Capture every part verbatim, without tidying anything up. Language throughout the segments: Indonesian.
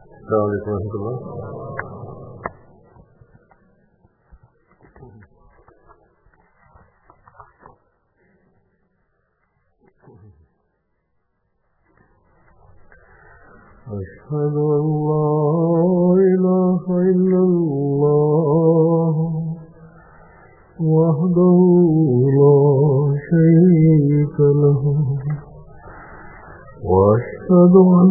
Assalamualaikum warahmatullahi أشهد أن لا إله إلا الله وحده لا شريك له وأشهد أن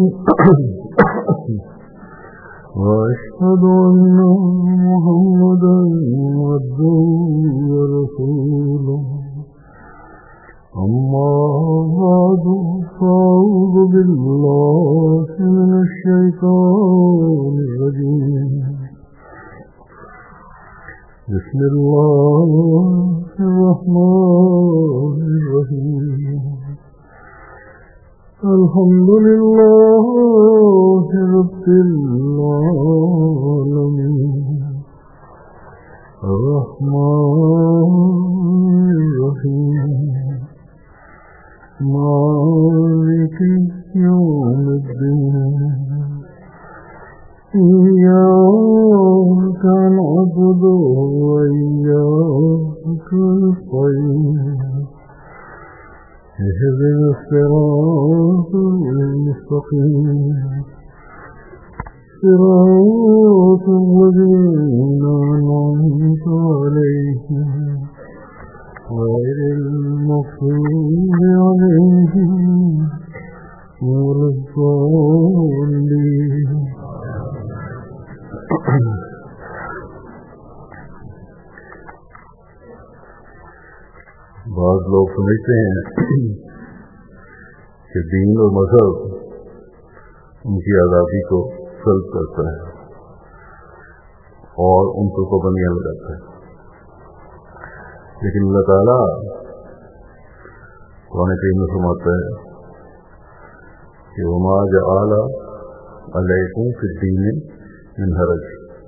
وأشهد أن محمدا عبده ورسوله أما بعد فأعوذ بالله من الشيطان الرجيم بسم الله الرحمن الرحيم الحمد لله رب العالمين الرحمن الرحيم مالك يوم الدين إياك نعبد وإياك نستعين اهدنا الصراط المستقيم صراط الذين أنعمت عليهم غير المغضوب عليهم ولا الضالين بعض लोग समझते हैं कि दीन और मजहब उनकी आज़ादी को सल्ब करता है और उनको पाबंदियां लगाता है, लेकिन अल्लाह ताला कुरान करीम में फरमाता है कि वमा जअला अलैकुम फिद्दीन मिन हरज।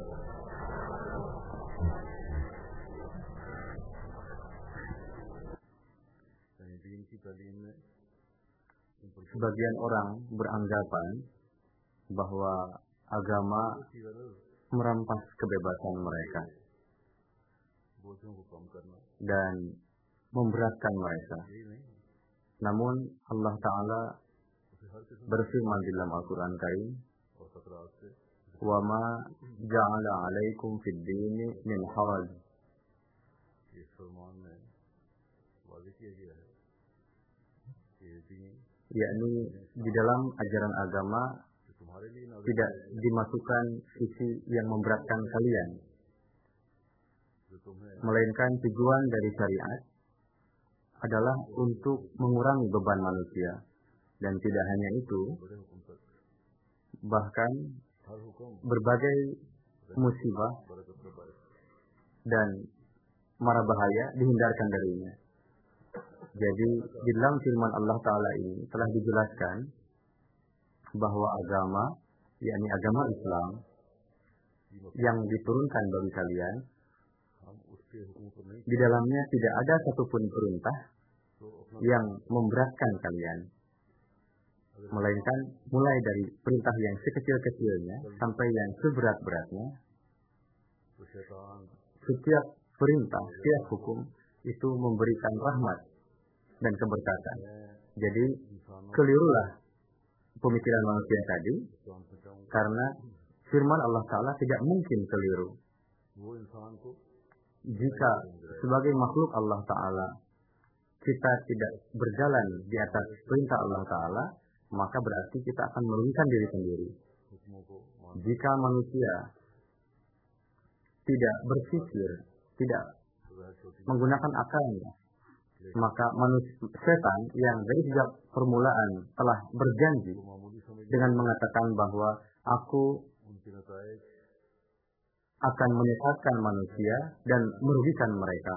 Sebagian orang beranggapan bahwa agama merampas kebebasan mereka dan memberatkan mereka. Namun Allah Ta'ala berfirman di dalam Al-Quran Karim, wa ma ja'ala alaikum fid dini min haraj. Yakni di dalam ajaran agama tidak dimasukkan sisi yang memberatkan kalian, melainkan tujuan dari syariat adalah untuk mengurangi beban manusia. Dan tidak hanya itu, bahkan berbagai musibah dan mara bahaya dihindarkan darinya. Jadi di dalam firman Allah Ta'ala ini telah dijelaskan bahwa agama, yakni agama Islam yang diturunkan bagi kalian, di dalamnya tidak ada satupun perintah yang memberatkan kalian, melainkan mulai dari perintah yang sekecil-kecilnya sampai yang seberat-beratnya. Setiap perintah, setiap hukum itu memberikan rahmat dan keberkatan. Jadi kelirulah pemikiran manusia tadi, karena firman Allah Ta'ala tidak mungkin keliru. Jika sebagai makhluk Allah Ta'ala kita tidak berjalan di atas perintah Allah Ta'ala, maka berarti kita akan merugikan diri sendiri. Jika manusia tidak berpikir, tidak menggunakan akalnya, maka manusia setan yang dari sejak permulaan telah berjanji dengan mengatakan bahwa aku akan menyesatkan manusia dan merugikan mereka.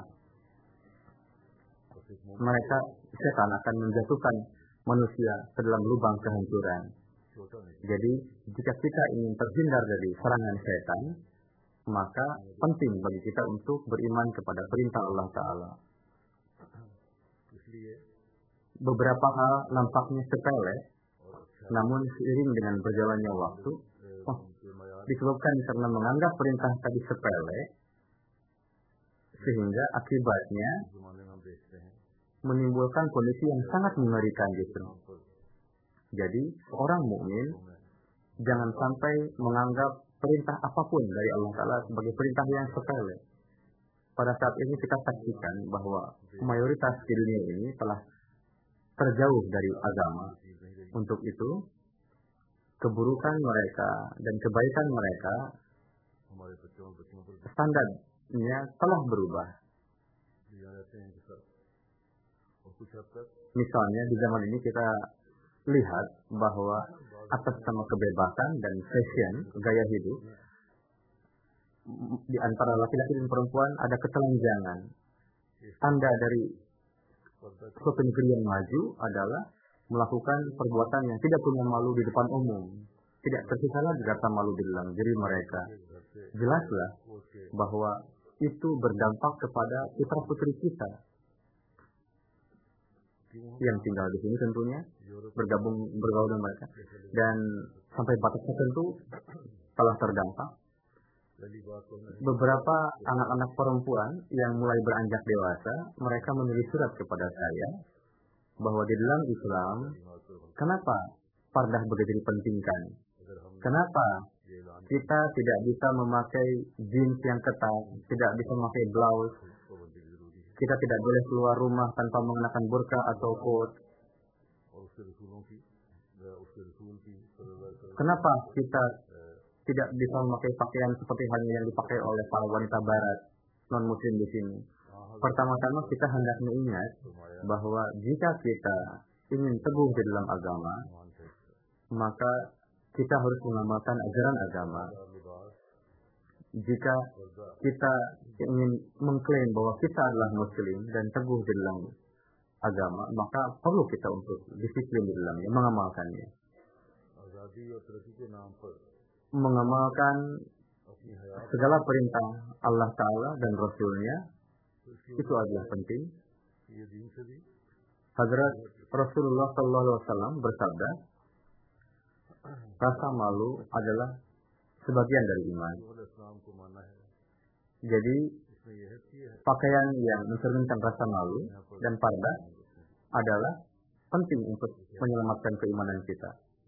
Mereka, setan akan menjatuhkan manusia ke dalam lubang kehancuran. Jadi, jika kita ingin terhindar dari serangan setan, maka penting bagi kita untuk beriman kepada perintah Allah Ta'ala. Beberapa hal nampaknya sepele, namun seiring dengan berjalannya waktu, Oh, disebabkan karena menganggap perintah tadi sepele, sehingga akibatnya menimbulkan kondisi yang sangat mengerikan justru. Jadi, orang mukmin jangan sampai menganggap perintah apapun dari Allah Ta'ala sebagai perintah yang sepele. Pada saat ini kita saksikan bahwa mayoritas di dunia ini telah terjauh dari agama. Untuk itu, keburukan mereka dan kebaikan mereka, standarnya telah berubah. Misalnya di zaman ini kita lihat bahwa atas nama kebebasan dan fashion, gaya hidup, di antara laki-laki dan perempuan ada ketelanjangan. Tanda dari suatu negeri yang maju adalah melakukan perbuatan yang tidak punya malu di depan umum. Tidak tersisa lagi rasa malu di dalam diri mereka. Jelaslah bahwa itu berdampak kepada putra-putri kita yang tinggal di sini tentunya, bergabung bergaul dengan mereka, dan sampai batas tertentu telah terdampak. Beberapa anak-anak perempuan yang mulai beranjak dewasa, mereka menulis surat kepada saya bahwa di dalam Islam, kenapa pardah begitu dipentingkan? Kenapa kita tidak bisa memakai jeans yang ketat, tidak bisa memakai blouse, kita tidak boleh keluar rumah tanpa mengenakan burka atau coat? Kenapa kita tidak bisa memakai pakaian seperti halnya yang dipakai oleh para wanita barat non-muslim di sini? Pertama-tama kita hendak mengingat bahwa jika kita ingin teguh di dalam agama, maka kita harus mengamalkan ajaran agama. Jika kita ingin mengklaim bahwa kita adalah muslim dan teguh di dalam agama, maka perlu kita untuk disiplin di dalamnya, mengamalkannya. Mengamalkan segala perintah Allah Ta'ala dan Rasul-Nya itu adalah penting. Hadrat Rasulullah Sallallahu Alaihi Wasallam bersabda, rasa malu adalah sebagian dari iman. Jadi, pakaian yang mencerminkan rasa malu dan pardah adalah penting untuk menyelamatkan keimanan kita.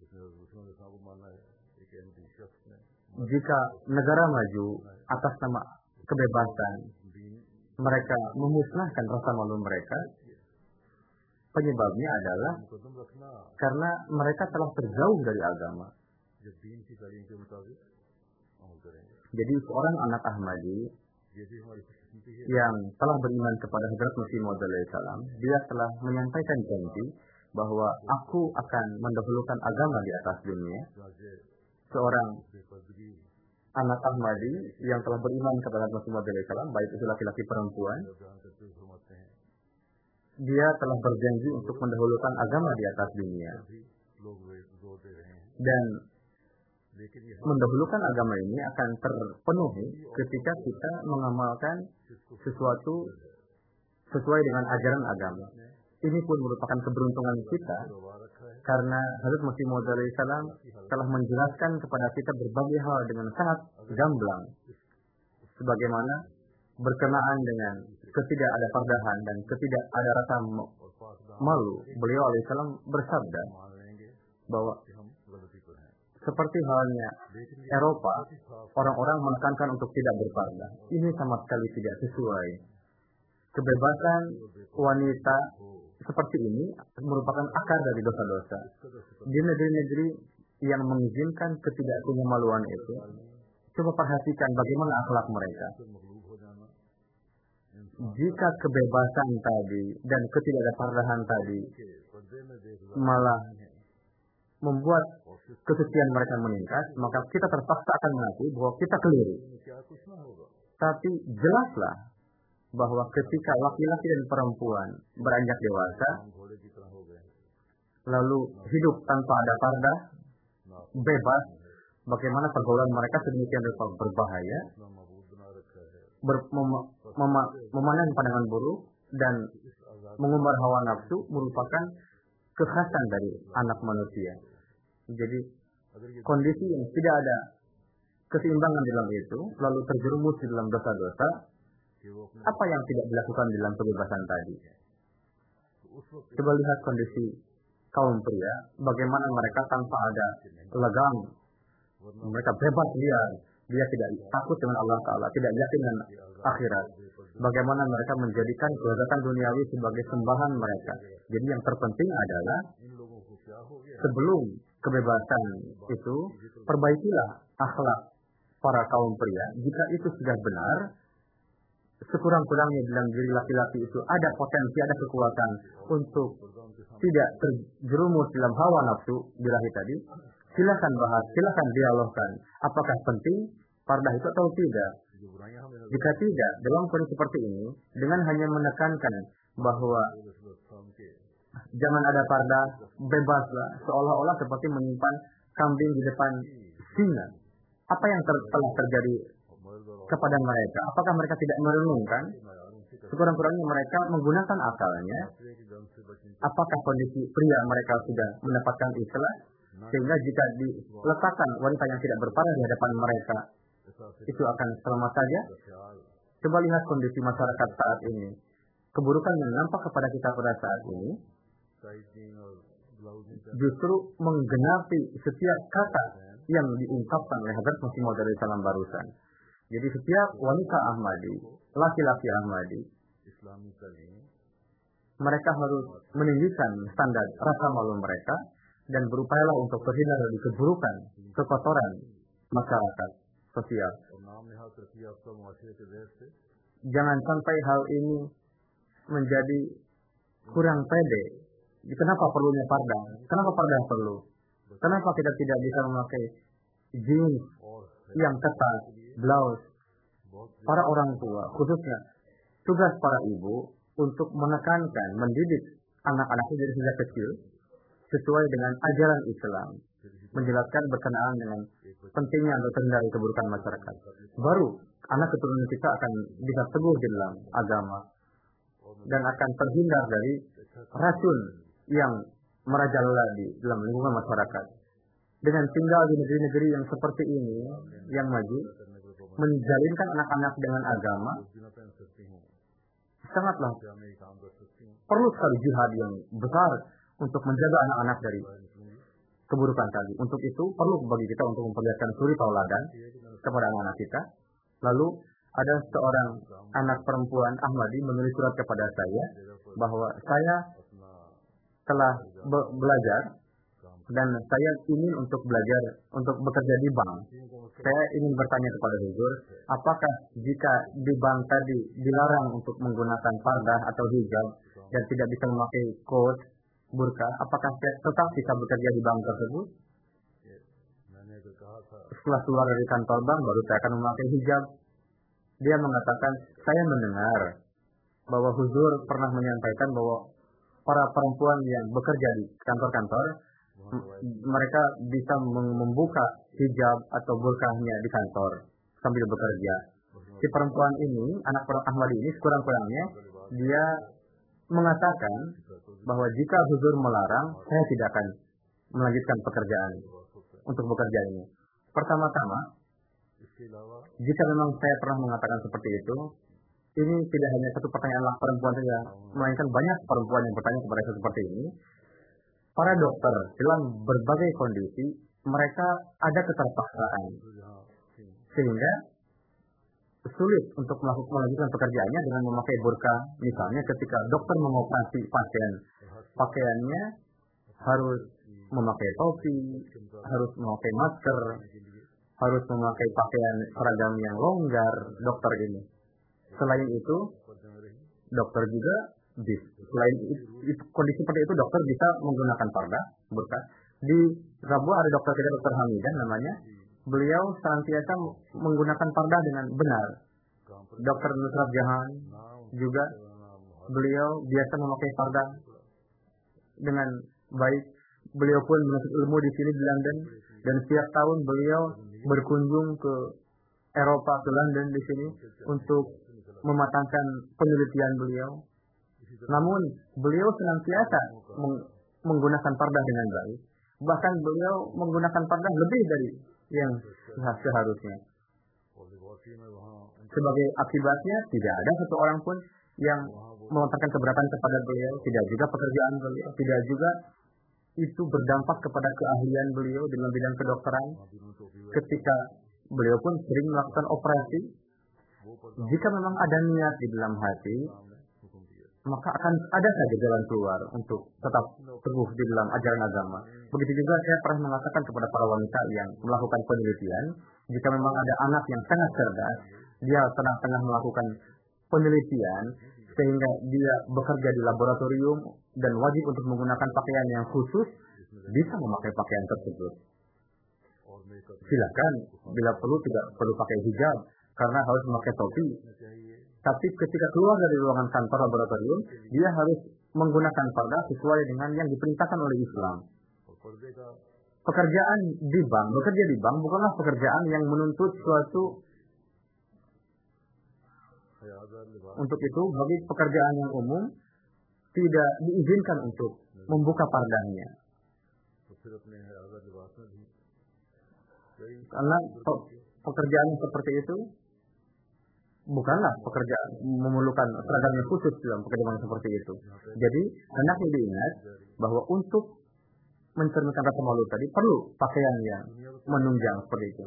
Jika negara maju atas nama kebebasan, mereka memusnahkan rasa malu mereka, penyebabnya adalah karena mereka telah terjauh dari agama. Jadi seorang anak Ahmadi yang telah beriman kepada Hadrat Masih Maud alaihi salam, dia telah menyampaikan janji bahwa aku akan mendahulukan agama di atas dunia. Seorang anak Ahmadi yang telah beriman kepada Hadrat Masih Maud alaihi salam, baik itu laki-laki perempuan, dia telah berjanji untuk mendahulukan agama di atas dunia. Dan mendahulukan agama ini akan terpenuhi ketika kita mengamalkan sesuatu sesuai dengan ajaran agama. Ini pun merupakan keberuntungan kita karena Hadrat Masih Maud alaihi salam telah menjelaskan kepada kita berbagai hal dengan sangat gamblang, sebagaimana berkenaan dengan ketidak ada pardahan dan ketidak ada rasa malu. Beliau alaihissalam bersabda bahwa seperti halnya Eropa, orang-orang menekankan untuk tidak berpardah. Ini sama sekali tidak sesuai. Kebebasan wanita seperti ini merupakan akar dari dosa-dosa. Di negeri-negeri yang mengizinkan ketidakpunyamaluan itu, coba perhatikan bagaimana akhlak mereka. Jika kebebasan tadi dan ketidakpardahan tadi malah membuat kesucian mereka meningkat, maka kita terpaksa akan mengakui bahwa kita keliru. Tapi jelaslah bahwa ketika laki-laki dan perempuan beranjak dewasa, lalu hidup tanpa ada pardah, bebas, bagaimana pergaulan mereka sedemikian rupa berbahaya, ber, mem, mem, memandang pandangan buruk, dan mengumbar hawa nafsu merupakan kekhasan dari anak manusia. Jadi kondisi yang tidak ada keseimbangan dalam itu, lalu terjerumus di dalam dosa-dosa, apa yang tidak dilakukan dalam kebebasan tadi? Coba lihat kondisi kaum pria, bagaimana mereka tanpa ada legam, mereka bebas liar, dia tidak takut dengan Allah Ta'ala, tidak yakin dengan akhirat. Bagaimana mereka menjadikan kelezatan duniawi sebagai sembahan mereka. Jadi yang terpenting adalah sebelum kebebasan itu, perbaikilah akhlak para kaum pria. Jika itu sudah benar, sekurang-kurangnya dalam diri laki-laki itu ada potensi, ada kekuatan untuk tidak terjerumus dalam hawa nafsu birahi tadi, silakan bahas, silakan dialogkan. Apakah penting pardah itu atau tidak? Jika tidak, dalam kondisi seperti ini, dengan hanya menekankan bahwa jangan ada pardah, bebaslah, seolah-olah seperti menyimpan kambing di depan singa. Apa yang ter telah terjadi kepada mereka? Apakah mereka tidak merenungkan? Sekurang-kurangnya mereka menggunakan akalnya. Apakah kondisi pria mereka sudah mendapatkan ikhlas? Sehingga jika diletakkan wanita yang tidak berparah di hadapan mereka, itu akan selamat saja. Coba lihat kondisi masyarakat saat ini. Keburukan yang nampak kepada kita pada saat ini justru menggenapi setiap kata yang diungkapkan oleh Hadrat Masih Maud Salam barusan. Jadi setiap wanita Ahmadi, laki-laki Ahmadi, mereka harus meninggikan standar rasa malu mereka dan berupayalah untuk terhindar dari keburukan, kekotoran masyarakat sosial. Jangan sampai hal ini menjadi kurang pede. Kenapa perlunya pardah? Kenapa pardah perlu? Kenapa kita tidak bisa memakai jeans yang ketat, blouse? Para orang tua, khususnya tugas para ibu untuk menekankan, mendidik anak-anaknya dari sejak kecil sesuai dengan ajaran Islam, menjelaskan berkenaan dengan pentingnya untuk terhindar dari keburukan masyarakat. Baru anak keturunan kita akan bisa teguh di dalam agama dan akan terhindar dari racun yang merajalela di dalam lingkungan masyarakat. Dengan tinggal di negeri-negeri yang seperti ini, yang maju, menjalinkan anak-anak dengan agama, sangatlah perlu sekali jihad yang besar untuk menjaga anak-anak dari keburukan tadi. Untuk itu, perlu bagi kita untuk memperlihatkan suri tauladan kepada anak-anak kita. Lalu, ada seorang anak perempuan Ahmadi menulis surat kepada saya, bahwa saya telah be belajar dan saya ingin untuk belajar untuk bekerja di bank. Saya ingin bertanya kepada Huzur, apakah jika di bank tadi dilarang untuk menggunakan pardah atau hijab dan tidak bisa memakai coat, burka, apakah saya tetap bisa bekerja di bank tersebut? Setelah keluar dari kantor bank, baru saya akan memakai hijab. Dia mengatakan, saya mendengar bahwa Huzur pernah menyampaikan bahwa para perempuan yang bekerja di kantor-kantor, mereka bisa membuka hijab atau burkahnya di kantor sambil bekerja. Si perempuan ini, anak Ahmadi ini, sekurang-kurangnya dia mengatakan bahwa jika Huzur melarang, saya tidak akan melanjutkan pekerjaan untuk bekerja ini. Pertama-tama, jika memang saya pernah mengatakan seperti itu, ini tidak hanya satu pertanyaan perempuan saja, melainkan banyak perempuan yang bertanya kepada saya seperti ini. Para dokter dalam berbagai kondisi, mereka ada keterpaksaan, sehingga sulit untuk melakukan melanjutkan pekerjaannya dengan memakai burka. Misalnya ketika dokter mengoperasi pasien, pakaiannya harus memakai topi, harus memakai masker, harus memakai pakaian seragam yang longgar, dokter ini. Selain itu, dokter juga, selain itu, kondisi seperti itu, dokter bisa menggunakan pardah, burka. Di Rabwa ada dokter kita, dokter Hamidah namanya. Beliau senantiasa menggunakan pardah dengan benar. Dokter Nusrat Jahan juga, beliau biasa memakai pardah dengan baik. Beliau pun menuntut ilmu di sini di London, dan setiap tahun beliau berkunjung ke Eropa, ke London di sini untuk mematangkan penelitian beliau. Namun beliau senantiasa meng menggunakan pardah dengan baik. Bahkan beliau menggunakan pardah lebih dari yang seharusnya. Sebagai akibatnya tidak ada satu orang pun yang melontarkan keberatan kepada beliau, tidak juga pekerjaan beliau, tidak juga itu berdampak kepada keahlian beliau dalam bidang kedokteran. Ketika beliau pun sering melakukan operasi, jika memang ada niat di dalam hati, maka akan ada saja jalan keluar untuk tetap teguh di dalam ajaran agama. Begitu juga saya pernah mengatakan kepada para wanita yang melakukan penelitian, jika memang ada anak yang sangat cerdas, dia tengah-tengah melakukan penelitian, sehingga dia bekerja di laboratorium dan wajib untuk menggunakan pakaian yang khusus, bisa memakai pakaian tersebut. Silakan, bila perlu tidak perlu pakai hijab, karena harus memakai topi. Tapi ketika keluar dari ruangan kantor laboratorium, dia harus menggunakan pardah sesuai dengan yang diperintahkan oleh Islam. Pekerjaan di bank, bekerja di bank bukanlah pekerjaan yang menuntut suatu. Untuk itu, bagi pekerjaan yang umum, tidak diizinkan untuk membuka pardahnya. Karena pekerjaan seperti itu bukanlah pekerjaan memerlukan seragam yang khusus dalam pekerjaan seperti itu. Jadi, hendaknya diingat bahwa untuk mencerminkan rasa malu tadi perlu pakaian yang menunjang seperti itu.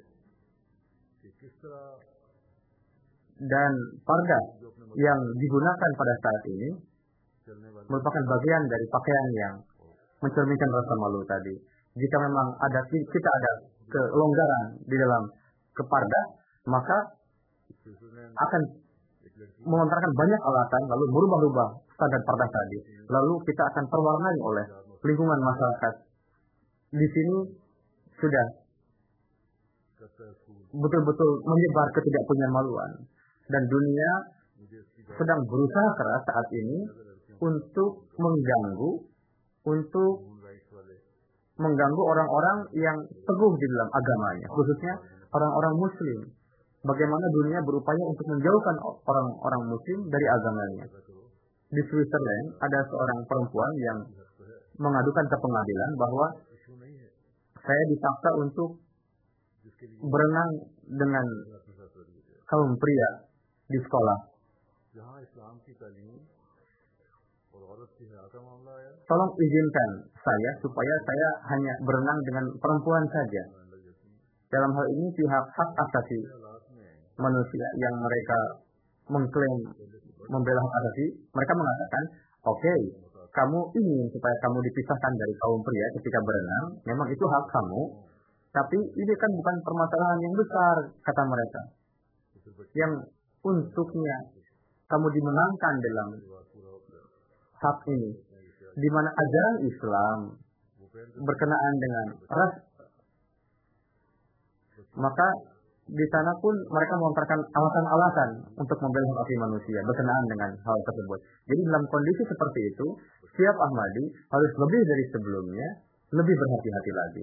Dan pardah yang digunakan pada saat ini merupakan bagian dari pakaian yang mencerminkan rasa malu tadi. Jika memang ada kita ada kelonggaran di dalam kepardah, maka akan melontarkan banyak alasan lalu berubah-ubah standar pardah tadi. Lalu kita akan terwarnai oleh lingkungan masyarakat. Di sini sudah betul-betul menyebar ketidakpunyaan maluan. Dan dunia sedang berusaha keras saat ini untuk mengganggu, untuk mengganggu orang-orang yang teguh di dalam agamanya, khususnya orang-orang Muslim. Bagaimana dunia berupaya untuk menjauhkan orang-orang Muslim dari agamanya. Di Switzerland ada seorang perempuan yang mengadukan ke pengadilan bahwa saya dipaksa untuk berenang dengan kaum pria di sekolah. Tolong izinkan saya supaya saya hanya berenang dengan perempuan saja. Dalam hal ini pihak hak asasi manusia yang mereka mengklaim membela hak asasi, mereka mengatakan, oke, okay, kamu ingin supaya kamu dipisahkan dari kaum pria ketika berenang, memang itu hak kamu, tapi ini kan bukan permasalahan yang besar, kata mereka. Yang untuknya kamu dimenangkan dalam hak ini, di mana ajaran Islam berkenaan dengan ras, maka di sana pun mereka melontarkan alasan-alasan untuk membela hak asasi manusia berkenaan dengan hal tersebut. Jadi dalam kondisi seperti itu, setiap Ahmadi harus lebih dari sebelumnya, lebih berhati-hati lagi.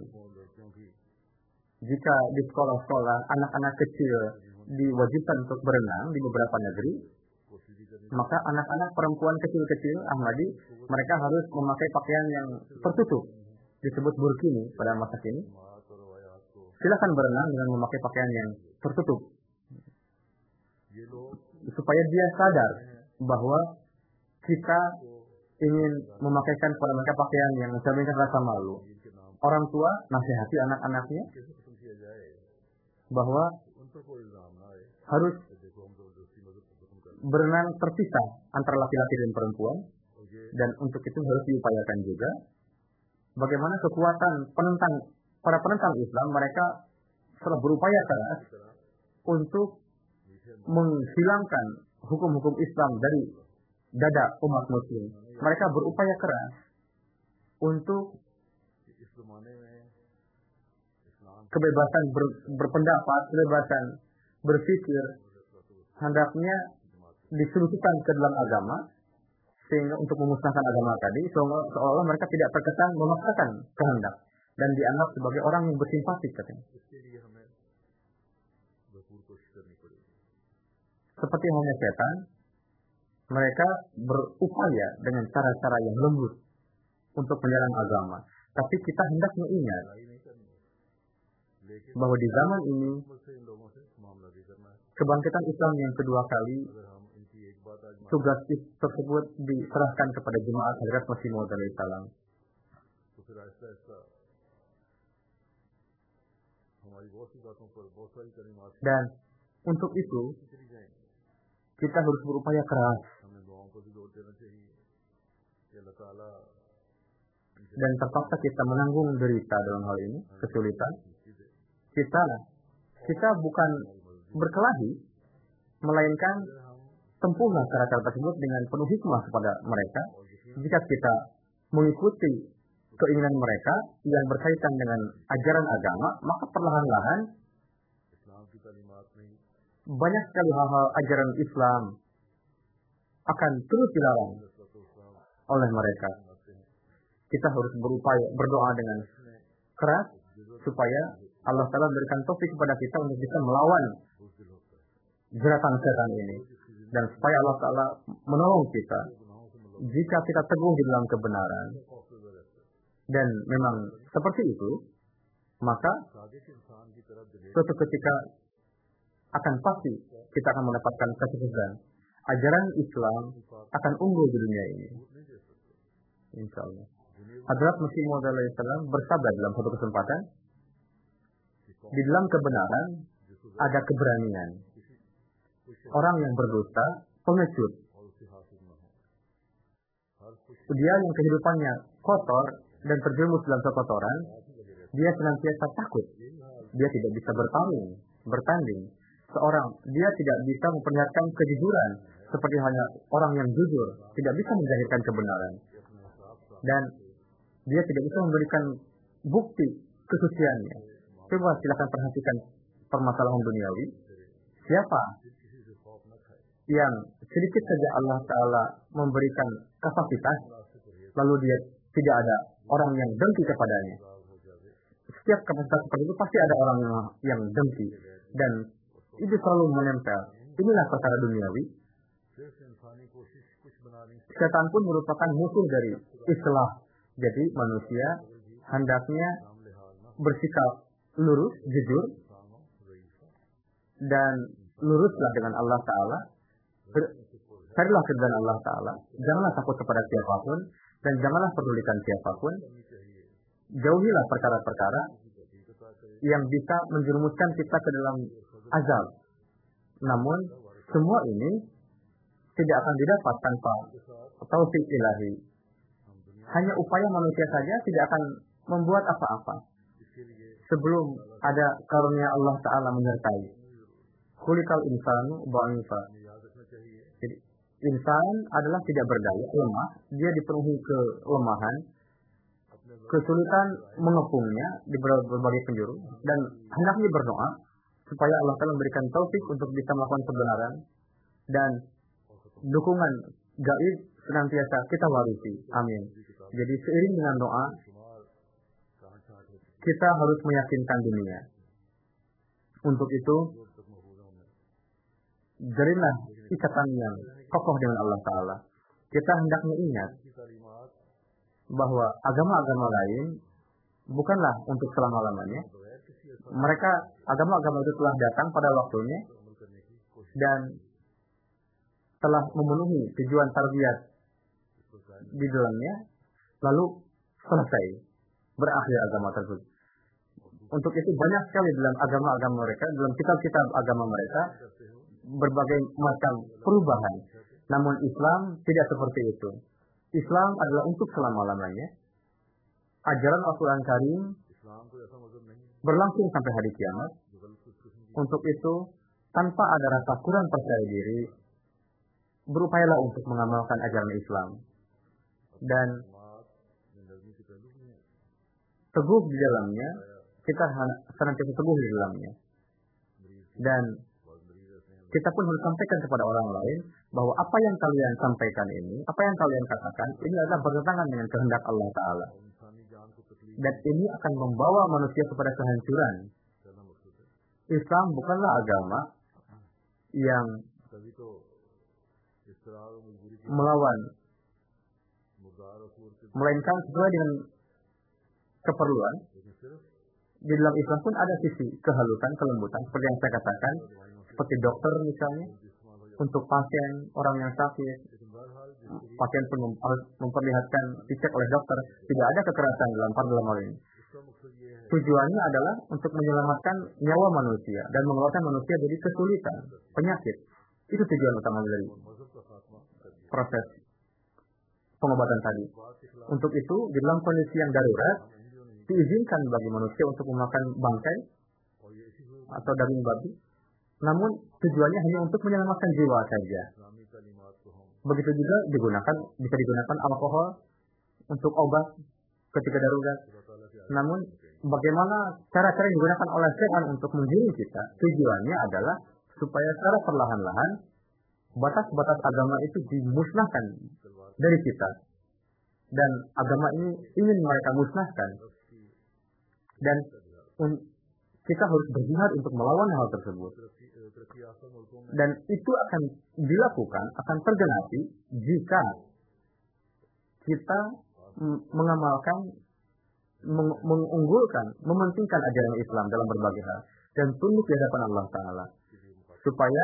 Jika di sekolah-sekolah anak-anak kecil diwajibkan untuk berenang di beberapa negeri, maka anak-anak perempuan kecil-kecil Ahmadi mereka harus memakai pakaian yang tertutup, disebut burkini pada masa kini. Silakan berenang dengan memakai pakaian yang tertutup, supaya dia sadar bahwa kita ingin memakaikan pada mereka pakaian yang mencerminkan rasa malu. Orang tua nasihati anak-anaknya bahwa harus berenang terpisah antara laki-laki dan perempuan, dan untuk itu harus diupayakan juga bagaimana kekuatan penentang para penentang Islam, mereka telah berupaya keras untuk menghilangkan hukum-hukum Islam dari dada umat Muslim. Mereka berupaya keras untuk kebebasan ber, berpendapat, kebebasan berpikir, hendaknya diselipkan ke dalam agama, sehingga untuk memusnahkan agama tadi, seolah-olah mereka tidak terkesan memaksakan kehendak dan dianggap sebagai orang yang bersimpati, katanya. Seperti halnya setan, mereka berupaya dengan cara-cara yang lembut untuk menyerang agama. Tapi kita hendaknya ingat bahwa di zaman ini kebangkitan Islam yang kedua kali, tugas tersebut diserahkan kepada jemaat Hadrat Masih Maud alaihi salam. Dan untuk itu kita harus berupaya keras dan terpaksa kita menanggung derita dalam hal ini, kesulitan. Kita kita bukan berkelahi, melainkan tempuhlah cara-cara tersebut dengan penuh hikmah kepada mereka. Jika kita mengikuti keinginan mereka yang berkaitan dengan ajaran agama, maka perlahan-lahan banyak sekali hal-hal ajaran Islam akan terus dilarang oleh mereka. Kita harus berupaya berdoa dengan keras supaya Allah Ta'ala memberikan taufik kepada kita untuk bisa melawan jeratan setan ini, dan supaya Allah Ta'ala menolong kita jika kita teguh di dalam kebenaran. Dan memang seperti itu, maka suatu ketika akan pasti kita akan mendapatkan kesuksesan. Ajaran Islam akan unggul di dunia ini, insya Allah. Hadrat Masih Maud alaihi salam bersabda dalam satu kesempatan, di dalam kebenaran ada keberanian. Orang yang berdusta pengecut. Dia yang kehidupannya kotor dan terjerumus dalam kekotoran, dia senantiasa takut. Dia tidak bisa bertanding, bertanding. Seorang dia tidak bisa memperlihatkan kejujuran seperti hanya orang yang jujur, tidak bisa menjahirkan kebenaran. Dan dia tidak bisa memberikan bukti kesuciannya. Coba silakan perhatikan permasalahan duniawi. Siapa yang sedikit saja Allah Ta'ala memberikan kapasitas, lalu dia tidak ada orang yang dengki kepadanya. Setiap kapasitas seperti itu pasti ada orang yang, yang dengki, dan itu selalu menempel. Inilah perkara duniawi. Setan pun merupakan musuh dari Islam. Jadi manusia hendaknya bersikap lurus, jujur, dan luruslah dengan Allah Ta'ala. Carilah keridhaan Allah Ta'ala. Janganlah takut kepada siapapun, dan janganlah pedulikan siapapun. Jauhilah perkara-perkara yang bisa menjerumuskan kita ke dalam azab. Namun semua ini tidak akan didapat tanpa taufik ilahi. Hanya upaya manusia saja tidak akan membuat apa-apa sebelum ada karunia Allah Ta'ala menyertai. Khuliqal insanu dha'ifa. Jadi insan adalah tidak berdaya, lemah. Dia dipenuhi kelemahan, kesulitan mengepungnya di berbagai penjuru, dan hendaknya berdoa supaya Allah Ta'ala memberikan taufik untuk bisa melakukan kebenaran, dan dukungan gaib senantiasa kita warisi. Amin. Jadi seiring dengan doa, kita harus meyakinkan dunia. Untuk itu, jalinlah ikatan yang kokoh dengan Allah Ta'ala. Kita hendaknya ingat bahwa agama-agama lain bukanlah untuk selama-lamanya. Mereka, agama-agama itu telah datang pada waktunya dan telah memenuhi tujuan tarbiyat di dalamnya, lalu selesai, berakhir agama tersebut. Untuk itu banyak sekali dalam agama-agama mereka, dalam kitab-kitab agama mereka, berbagai macam perubahan. Namun Islam tidak seperti itu. Islam adalah untuk selama-lamanya. Ajaran Al-Quran Karim berlangsung sampai hari kiamat. Untuk itu, tanpa ada rasa kurang percaya diri, berupayalah untuk mengamalkan ajaran Islam. Dan teguh di dalamnya, kita senantiasa teguh di dalamnya. Dan kita pun harus sampaikan kepada orang lain bahwa apa yang kalian sampaikan ini, apa yang kalian katakan, ini adalah bertentangan dengan kehendak Allah Ta'ala. Dan ini akan membawa manusia kepada kehancuran. Islam bukanlah agama yang melawan, melainkan sesuai dengan keperluan. Di dalam Islam pun ada sisi kehalusan, kelembutan, seperti yang saya katakan, seperti dokter misalnya, untuk pasien, orang yang sakit, pasien pun mem- harus memperlihatkan dicek oleh dokter, tidak ada kekerasan dalam dalam hal ini. Tujuannya adalah untuk menyelamatkan nyawa manusia dan mengeluarkan manusia dari kesulitan, penyakit. Itu tujuan utama dari proses pengobatan tadi. Untuk itu, di dalam kondisi yang darurat, diizinkan bagi manusia untuk memakan bangkai atau daging babi. Namun, tujuannya hanya untuk menyelamatkan jiwa saja. Begitu juga digunakan, bisa digunakan alkohol untuk obat ketika darurat. Namun, bagaimana cara-cara yang digunakan oleh setan untuk menggiring kita, tujuannya adalah supaya secara perlahan-lahan batas-batas agama itu dimusnahkan dari kita. Dan agama ini ingin mereka musnahkan. Dan un- kita harus berjihad untuk melawan hal tersebut. Dan itu akan dilakukan, akan tergenapi jika kita m- mengamalkan, meng- mengunggulkan, mementingkan ajaran Islam dalam berbagai hal. Dan tunduk di hadapan Allah Ta'ala. Supaya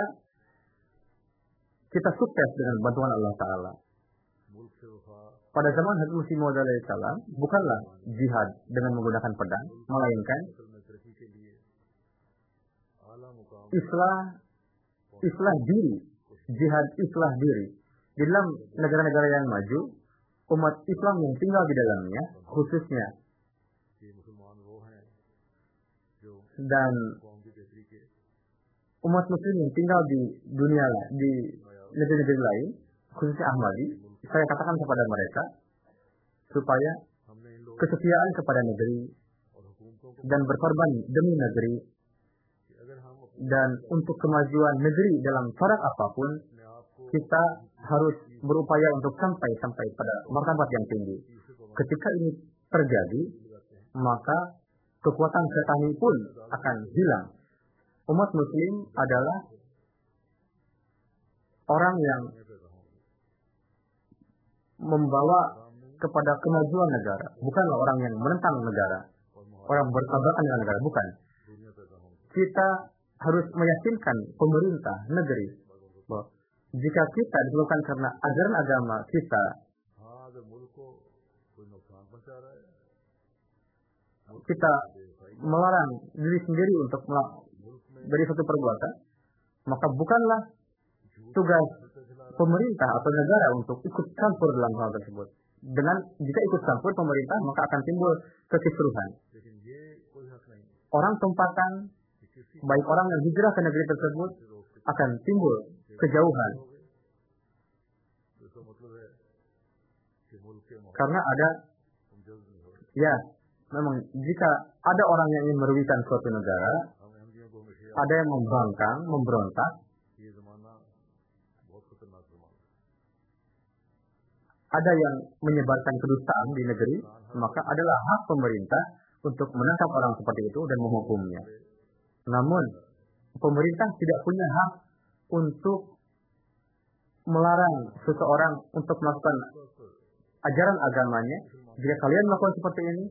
kita sukses dengan bantuan Allah Ta'ala. Pada zaman Hazrat Masih Maud alaihissalam, bukanlah jihad dengan menggunakan pedang, melainkan islah, islah diri, jihad islah diri. Di dalam negara-negara yang maju, umat Islam yang tinggal di dalamnya, khususnya, dan umat Muslim yang tinggal di dunia, di negeri-negeri lain, khususnya Ahmadi, saya katakan kepada mereka, supaya kesetiaan kepada negeri, dan berkorban demi negeri, dan untuk kemajuan negeri dalam syarat apapun, kita harus berupaya untuk sampai sampai pada martabat yang tinggi. Ketika ini terjadi, maka kekuatan setan pun akan hilang. Umat Muslim adalah orang yang membawa kepada kemajuan negara, bukanlah orang yang menentang negara, orang bertabrakan dengan negara, bukan. Kita harus meyakinkan pemerintah negeri bahwa jika kita diperlukan karena ajaran agama kita, kita melarang diri sendiri untuk dari satu perbuatan, maka bukanlah tugas pemerintah atau negara untuk ikut campur dalam hal tersebut. Dengan jika ikut campur pemerintah, maka akan timbul kekisruhan. Orang tempatan, baik orang yang hijrah ke negeri tersebut, akan timbul kejauhan. Karena ada, ya, memang jika ada orang yang ingin merugikan suatu negara, ada yang membangkang, memberontak, ada yang menyebarkan kedustaan di negeri, maka adalah hak pemerintah untuk menangkap orang seperti itu dan menghukumnya. Namun, pemerintah tidak punya hak untuk melarang seseorang untuk melakukan ajaran agamanya. Jika kalian melakukan seperti ini,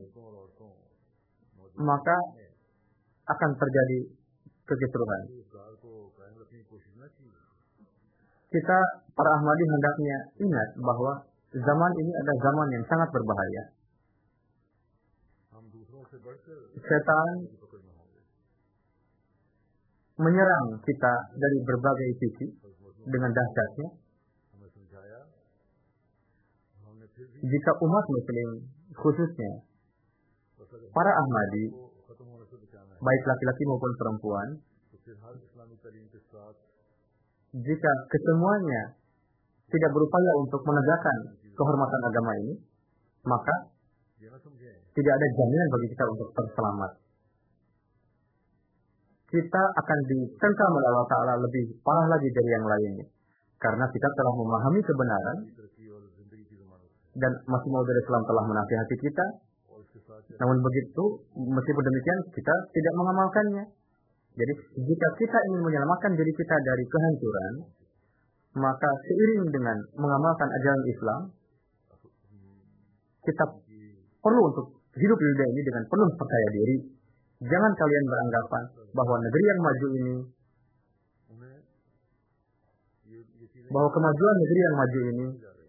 maka akan terjadi kekisruhan. Kita, para Ahmadi, hendaknya ingat bahwa zaman ini adalah zaman yang sangat berbahaya. Setan menyerang kita dari berbagai sisi dengan dahsyatnya. Jika umat Muslim, khususnya para Ahmadi, baik laki-laki maupun perempuan, jika kesemuanya tidak berupaya untuk menegakkan kehormatan agama ini, maka tidak ada jaminan bagi kita untuk terselamat. Kita akan ditentang oleh Allah Ta'ala lebih parah lagi dari yang lainnya. Karena kita telah memahami kebenaran, dan Masih Maud Islam telah menasihati kita. Namun begitu, meskipun demikian, kita tidak mengamalkannya. Jadi, jika kita ingin menyelamatkan diri kita dari kehancuran, maka seiring dengan mengamalkan ajaran Islam, kita perlu untuk hidup di dunia ini dengan penuh percaya diri. Jangan kalian beranggapan bahwa negeri yang maju ini, bahwa kemajuan negeri yang maju ini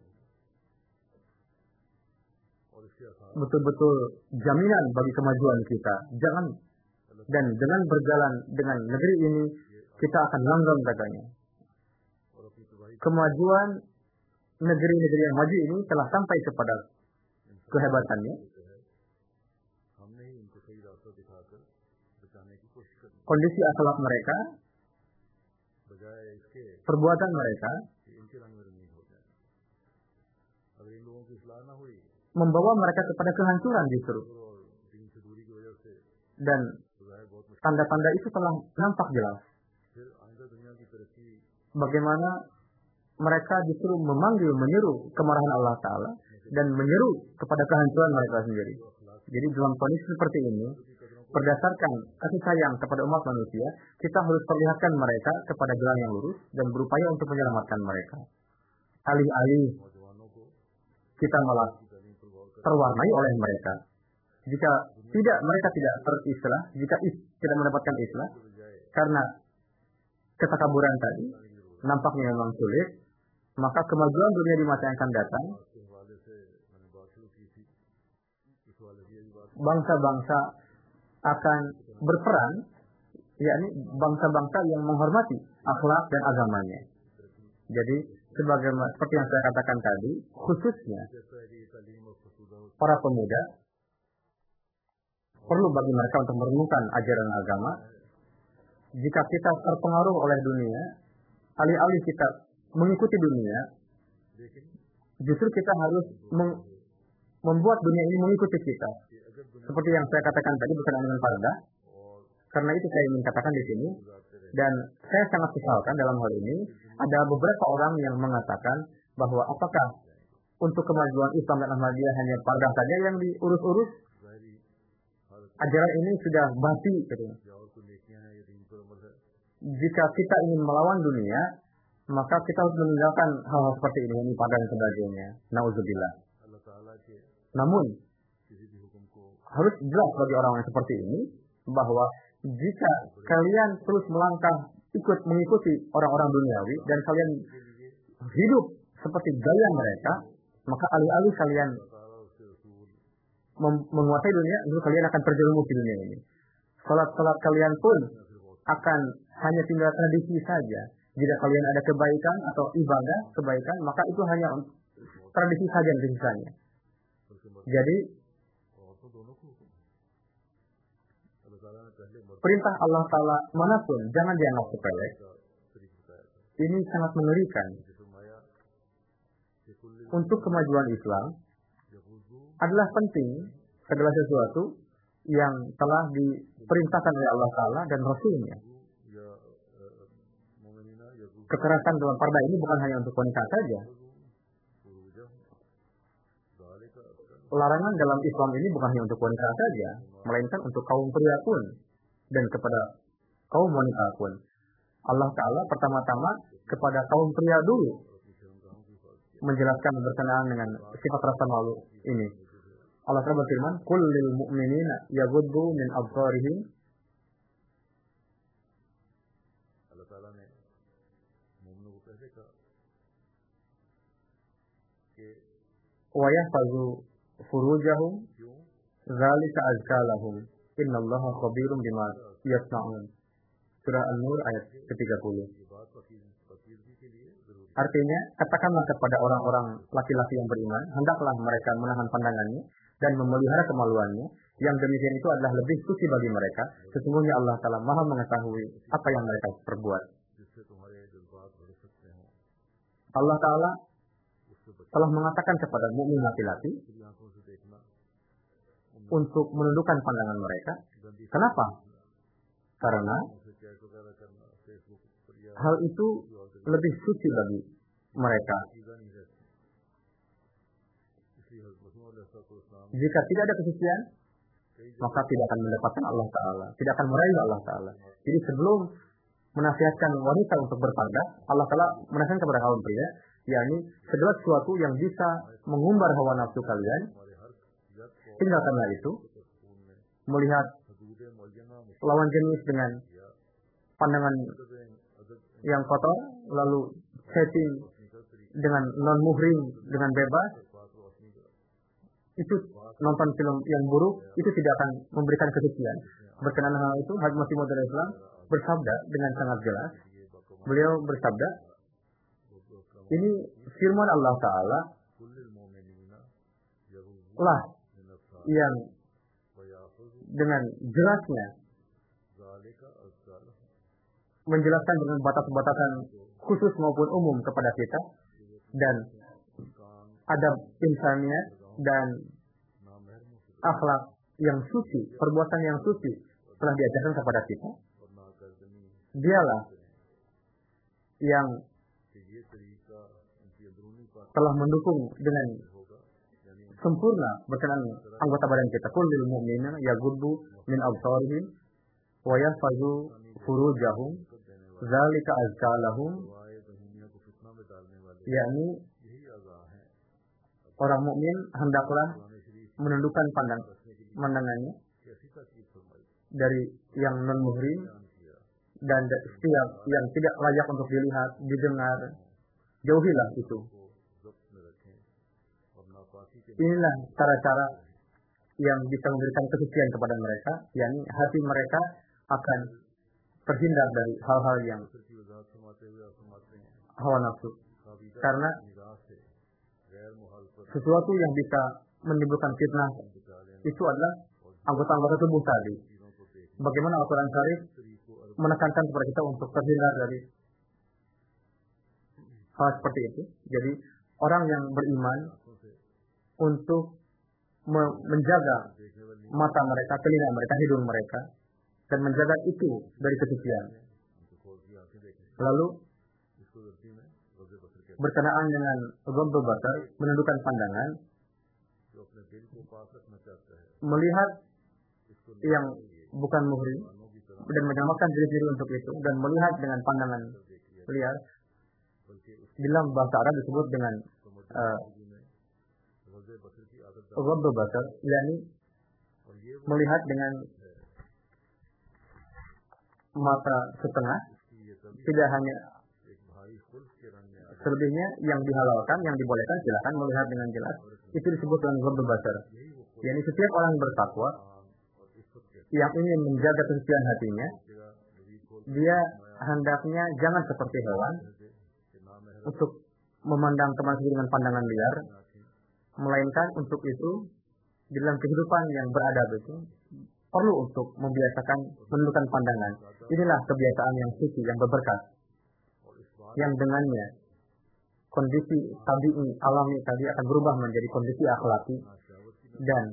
betul-betul jaminan bagi kemajuan kita. Jangan. Dan dengan berjalan dengan negeri ini, kita akan langgeng katanya. Kemajuan negeri-negeri yang maju ini telah sampai kepada kehebatannya. Kondisi akhlak mereka, perbuatan mereka, membawa mereka kepada kehancuran justru. Dan tanda-tanda itu telah nampak jelas. Bagaimana mereka justru memanggil, menyeru kemarahan Allah Ta'ala dan menyeru kepada kehancuran mereka sendiri. Jadi dalam kondisi seperti ini, berdasarkan kasih sayang kepada umat manusia, kita harus perlihatkan mereka kepada jalan yang lurus dan berupaya untuk menyelamatkan mereka. Alih-alih kita malah terwarnai oleh mereka. Jika tidak, mereka tidak terislah, jika is, tidak mendapatkan islah, karena ketakaburan tadi nampaknya memang sulit, maka kemajuan dunia di masa yang akan datang, bangsa-bangsa akan berperan, yakni bangsa-bangsa yang menghormati akhlak dan agamanya. Jadi, sebagaimana seperti yang saya katakan tadi, khususnya para pemuda, perlu bagi mereka untuk merenungkan ajaran agama. Jika kita terpengaruh oleh dunia, alih-alih kita mengikuti dunia, justru kita harus meng- membuat dunia ini mengikuti kita. Seperti yang saya katakan tadi berkenaan dengan farda, karena itu saya ingin katakan di sini, dan saya sangat sesalkan dalam hal ini, ada beberapa orang yang mengatakan bahwa apakah untuk kemajuan Islam dan Ahmadiyah hanya farda saja yang diurus-urus? Ajaran ini sudah basi, gitu. Jika kita ingin melawan dunia, maka kita harus meninggalkan hal-hal seperti ini, ini farda dan sebagainya. Nauzubillah. Namun, harus jelas bagi orang yang seperti ini, bahwa jika kalian terus melangkah ikut mengikuti orang-orang duniawi, dan kalian hidup seperti gaya mereka, maka alih-alih kalian mem- menguasai dunia, lalu kalian akan terjerumus di dunia ini. Salat-salat kalian pun akan hanya tinggal tradisi saja. Jika kalian ada kebaikan atau ibadah kebaikan, maka itu hanya tradisi saja yang sisanya. Jadi, perintah Allah Ta'ala manapun jangan dianggap sepele. Ini sangat mengerikan. Untuk kemajuan Islam adalah penting segala sesuatu yang telah diperintahkan oleh Allah Ta'ala dan Rasulnya. Kekerasan dalam farda ini bukan hanya untuk wanita saja. Larangan dalam Islam ini bukan hanya untuk wanita saja, melainkan untuk kaum pria pun dan kepada kaum wanita pun. Allah Ta'ala pertama-tama kepada kaum pria dulu menjelaskan berkenaan dengan sifat rasa malu ini. Allah Ta'ala berfirman, "Qul lil mu'minina yaghuddu min absarihim wa yahfazu furujahum dzalika azka lahum innallaha khabirum bima yasna'un." Surah An-Nur ayat ketiga puluh. Artinya, katakanlah kepada orang-orang laki-laki yang beriman, hendaklah mereka menahan pandangannya dan memelihara kemaluannya. Yang demikian itu adalah lebih suci bagi mereka. Sesungguhnya Allah Ta'ala Maha mengetahui apa yang mereka perbuat. Allah Ta'ala telah mengatakan kepada mukmin laki-laki untuk menundukkan pandangan mereka. Kenapa? Karena hal itu lebih suci bagi mereka. Jika tidak ada kesucian, maka tidak akan mendapatkan Allah Ta'ala, tidak akan meraih Allah Ta'ala. Jadi sebelum menasihatkan wanita untuk berfarda, Allah Ta'ala menasihatkan kepada kaum pria, yakni segala sesuatu yang bisa mengumbar hawa nafsu kalian, tinggalkanlah itu. Melihat lawan jenis dengan pandangan yang kotor, lalu chatting dengan non-muhrim dengan bebas, itu nonton film yang buruk, itu tidak akan memberikan kesucian. Berkenaan hal itu, Hadrat Masih Maud Islam bersabda dengan sangat jelas. Beliau bersabda, ini firman Allah Ta'ala lah yang dengan jelasnya menjelaskan dengan batas-batasan khusus maupun umum kepada kita, dan adab insaniat dan akhlak yang suci, perbuatan yang suci telah diajarkan kepada kita. Dialah yang telah mendukung dengan sempurna berkenaan anggota badan kita. Kullil mu'minina yaghuddu min absarihim wa yahfazu furujahum dzalika azka lahum, yakni orang mukmin hendaklah menundukkan pandang pandangannya dari yang non muhrim dan setiap yang tidak layak untuk dilihat, didengar, jauhilah itu. Inilah cara-cara yang bisa memberikan kesucian kepada mereka, yakni hati mereka akan terhindar dari hal-hal yang hawa nafsu. Karena sesuatu yang bisa menimbulkan fitnah itu adalah anggota-anggota tubuh tadi. Bagaimana Al-Quran Syarif menekankan kepada kita untuk terhindar dari hal seperti itu. Jadi orang yang beriman untuk me- menjaga mata mereka, telinga mereka, hidung mereka, dan menjaga itu dari kesucian. Lalu berkenaan dengan ghamdul basar, menundukkan pandangan, melihat yang bukan muhrim dan menyelamatkan diri sendiri untuk itu, dan melihat dengan pandangan liar. Dalam bahasa Arab disebut dengan uh, ghamdul basar, yakni melihat dengan mata setengah, tidak hanya selebihnya yang dihalalkan, yang dibolehkan silakan melihat dengan jelas. Itu disebut dengan ghamdul basar. Yani setiap orang bertakwa yang ingin menjaga kesucian hatinya, dia hendaknya jangan seperti hewan untuk memandang teman sendiri dengan pandangan liar, melainkan untuk itu di dalam kehidupan yang beradab itu perlu untuk membiasakan menundukkan pandangan. Inilah kebiasaan yang suci, yang berberkah, yang dengannya kondisi tabi'i, alami tadi akan berubah menjadi kondisi akhlaki, dan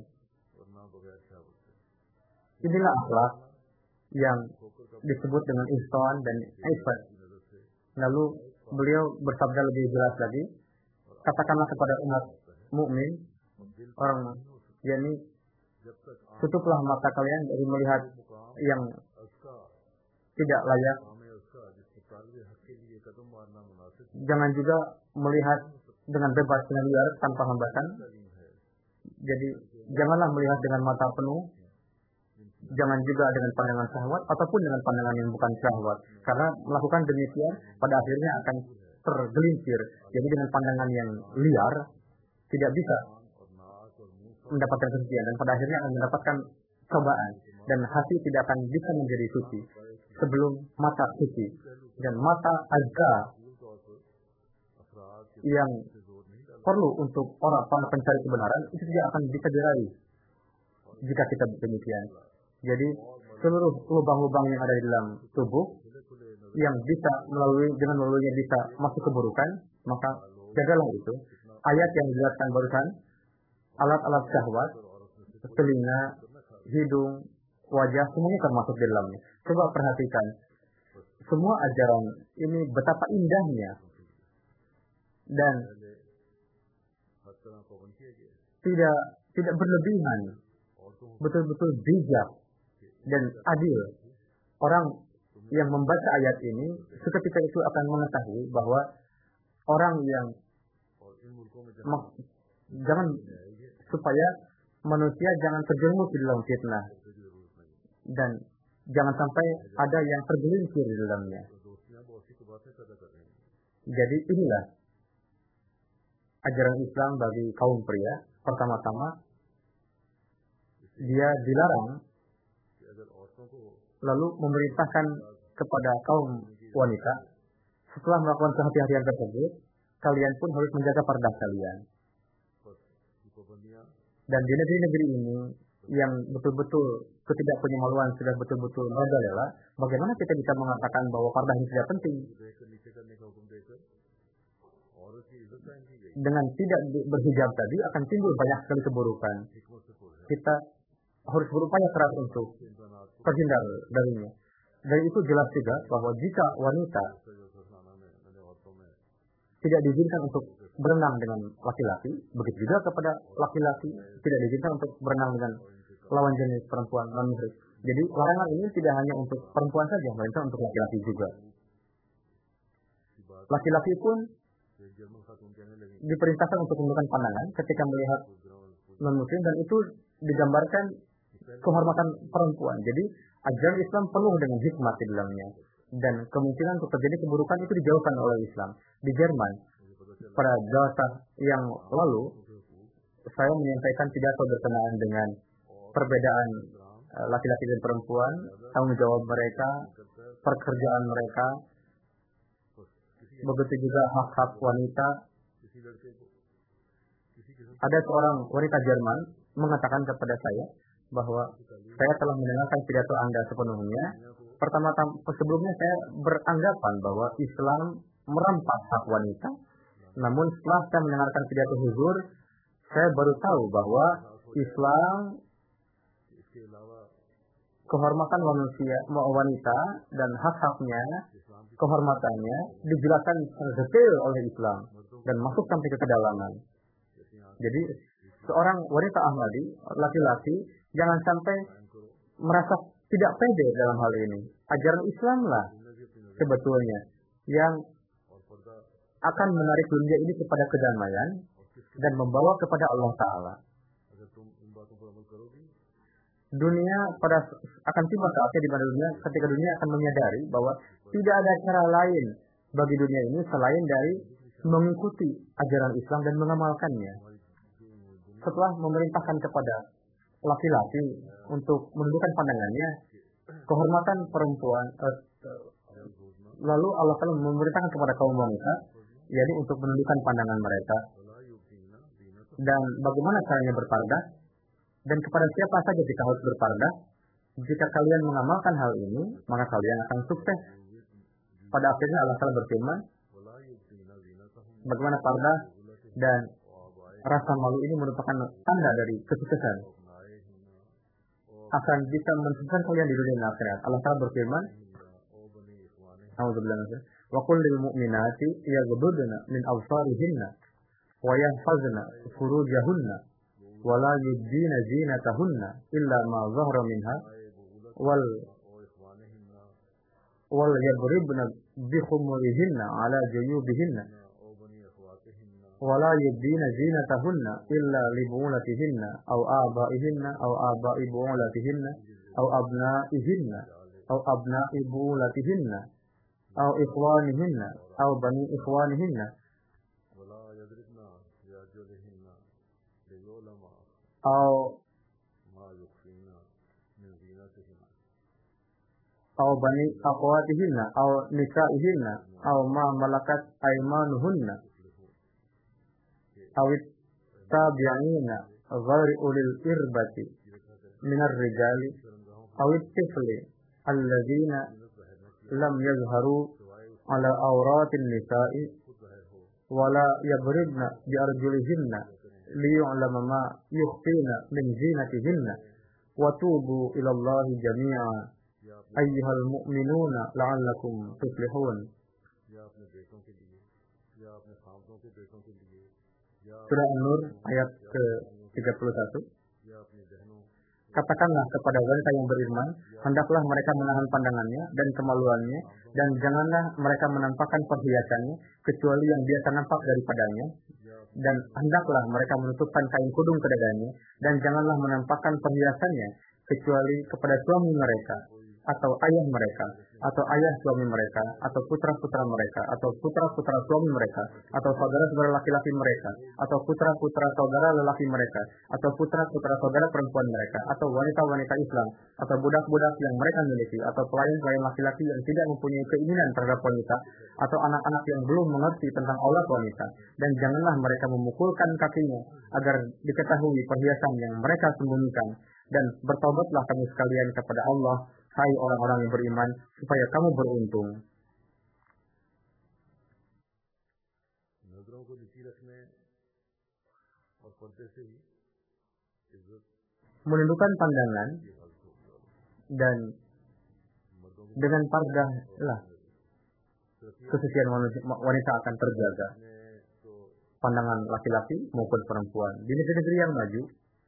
inilah akhlak yang disebut dengan ihsan dan ifat. Lalu beliau bersabda lebih jelas lagi, katakanlah kepada umat mukmin, orang, yakni tutuplah mata kalian dari melihat yang tidak layak. Jangan juga melihat dengan bebas, dengan liar, tanpa hambatan. Jadi janganlah melihat dengan mata penuh, jangan juga dengan pandangan syahwat ataupun dengan pandangan yang bukan syahwat. Karena melakukan demikian pada akhirnya akan tergelincir. Jadi dengan pandangan yang liar tidak bisa mendapatkan kesucian, dan pada akhirnya akan mendapatkan cobaan, dan hati tidak akan bisa menjadi suci sebelum mata suci. Dan mata azka yang perlu untuk orang para pencari kebenaran itu tidak akan bisa diraih jika kita demikian. Jadi seluruh lubang-lubang yang ada di dalam tubuh yang bisa melalui dengan melaluinya bisa masuk keburukan, maka jagalah itu. Ayat yang dijelaskan barusan, alat-alat syahwat, telinga, hidung, wajah, semuanya termasuk di dalamnya. Coba perhatikan, semua ajaran ini betapa indahnya dan tidak tidak berlebihan, betul-betul bijak dan adil. Orang yang membaca ayat ini seketika itu akan mengetahui bahwa orang yang mak, jangan supaya manusia jangan terjerumus di dalam fitnah dan jangan sampai ada yang tergelincir di dalamnya. Jadi inilah ajaran Islam bagi kaum pria. Pertama-tama dia dilarang lalu memerintahkan kepada kaum wanita setelah melakukan kehati-hatian tersebut, kalian pun harus menjaga pardah kalian. Dan di negeri-negeri ini yang betul-betul ketidakpenyemaluan sudah betul-betul merajalela, bagaimana kita bisa mengatakan bahwa pardah ini tidak penting? Dengan tidak berhijab tadi akan timbul banyak sekali keburukan. Kita harus berupaya keras untuk terhindar darinya. Dan itu jelas juga bahwa jika wanita tidak diizinkan untuk berenang dengan laki-laki, begitu juga kepada laki-laki tidak diizinkan untuk berenang dengan lawan jenis perempuan non-muhrim. Jadi larangan ini tidak hanya untuk perempuan saja, melainkan untuk laki-laki juga. Laki-laki pun diperintahkan untuk menundukkan pandangan ketika melihat non-muslim, dan itu digambarkan kehormatan perempuan. Jadi ajaran Islam penuh dengan hikmah di dalamnya, dan kemungkinan untuk terjadi keburukan itu dijauhkan oleh Islam. Di Jerman pada Jalsa yang lalu saya menyampaikan pidato berkenaan dengan perbedaan laki-laki dan perempuan, tanggung jawab mereka, pekerjaan mereka, begitu juga hak-hak wanita. Ada seorang wanita Jerman mengatakan kepada saya bahwa saya telah mendengarkan pidato Anda sepenuhnya. Pertama-tama sebelumnya saya beranggapan bahwa Islam merampas hak wanita, namun setelah saya mendengarkan pidato Huzur, saya baru tahu bahwa Islam kehormatan manusia, wanita dan hak-haknya, kehormatannya dijelaskan detail oleh Islam dan masuk sampai ke kedalaman. Jadi seorang wanita Ahmadi, laki-laki, jangan sampai merasa tidak pede dalam hal ini. Ajaran Islamlah sebetulnya yang akan menarik dunia ini kepada kedamaian dan membawa kepada Allah Ta'ala. Dunia pada akan tiba saatnya di mana dunia, ketika dunia akan menyadari bahwa tidak ada cara lain bagi dunia ini selain dari mengikuti ajaran Islam dan mengamalkannya. Setelah memerintahkan kepada laki-laki untuk menundukkan pandangannya, kehormatan perempuan, eh, lalu Allah Ta'ala memerintahkan kepada kaum wanita, yaitu untuk menundukkan pandangan mereka. Dan bagaimana caranya berpardah? Dan kepada siapa saja kita harus berpardah? Jika kalian mengamalkan hal ini, maka kalian akan sukses. Pada akhirnya Allah Ta'ala berfirman, bagaimana pardah dan rasa malu ini merupakan tanda dari kesuksesan. Akan bisa mensukseskan kalian di dunia dan akhirat. Allah Ta'ala berfirman, wa qul lil mu'minati yaghdudna min absarihinna wa yahfazna furujahunna wa la yubdina zinatahunna illa ma zahara minha wal wal yadribna bi khumurihinna ala juyubihinna wa la yubdina zinatahunna illa li bu'ulatihinna aw abaihinna aw abai bu'ulatihinna aw abnaihinna aw abnai bu'ulatihinna aw ikhwanihinna aw bani ikhwanihinna aw aw bani akhwatihinna aw nisaihinna aw ma malakat aymanuhunna aw tabi'ina ghairi ulil irbati minar rijali aw tifli alladhina lam yazharu ala awratin nisa'i wala yadribna bi arjulihinna liyu'lama ma yukhfina min zinatihinna wa tubu ila Allahi jami'a ayyuhal mu'minuna la'allakum tuflihun. Surah An-Nur ayat ke tiga puluh satu. Katakanlah kepada wanita yang beriman, hendaklah mereka menahan pandangannya dan kemaluannya, dan janganlah mereka menampakkan perhiasannya kecuali yang biasa nampak daripadanya, dan hendaklah mereka menutupkan kain kudung ke dadanya, dan janganlah menampakkan perhiasannya kecuali kepada suami mereka, atau ayah mereka, atau ayah suami mereka, atau putra-putra mereka, atau putra-putra suami mereka, atau saudara-saudara laki-laki mereka, atau putra-putra saudara lelaki mereka, atau putra-putra saudara perempuan mereka, atau wanita-wanita Islam, atau budak-budak yang mereka miliki, atau pelayan-pelayan laki-laki yang tidak mempunyai keinginan terhadap wanita, atau anak-anak yang belum mengerti tentang aurat wanita. Dan janganlah mereka memukulkan kakinya agar diketahui perhiasan yang mereka sembunyikan. Dan bertobatlah kamu sekalian kepada Allah, hai orang-orang yang beriman, supaya kamu beruntung. Menundukkan pandangan dan dengan pardah lah kesucian wanita akan terjaga. Pandangan laki-laki maupun perempuan di negeri-negeri yang maju,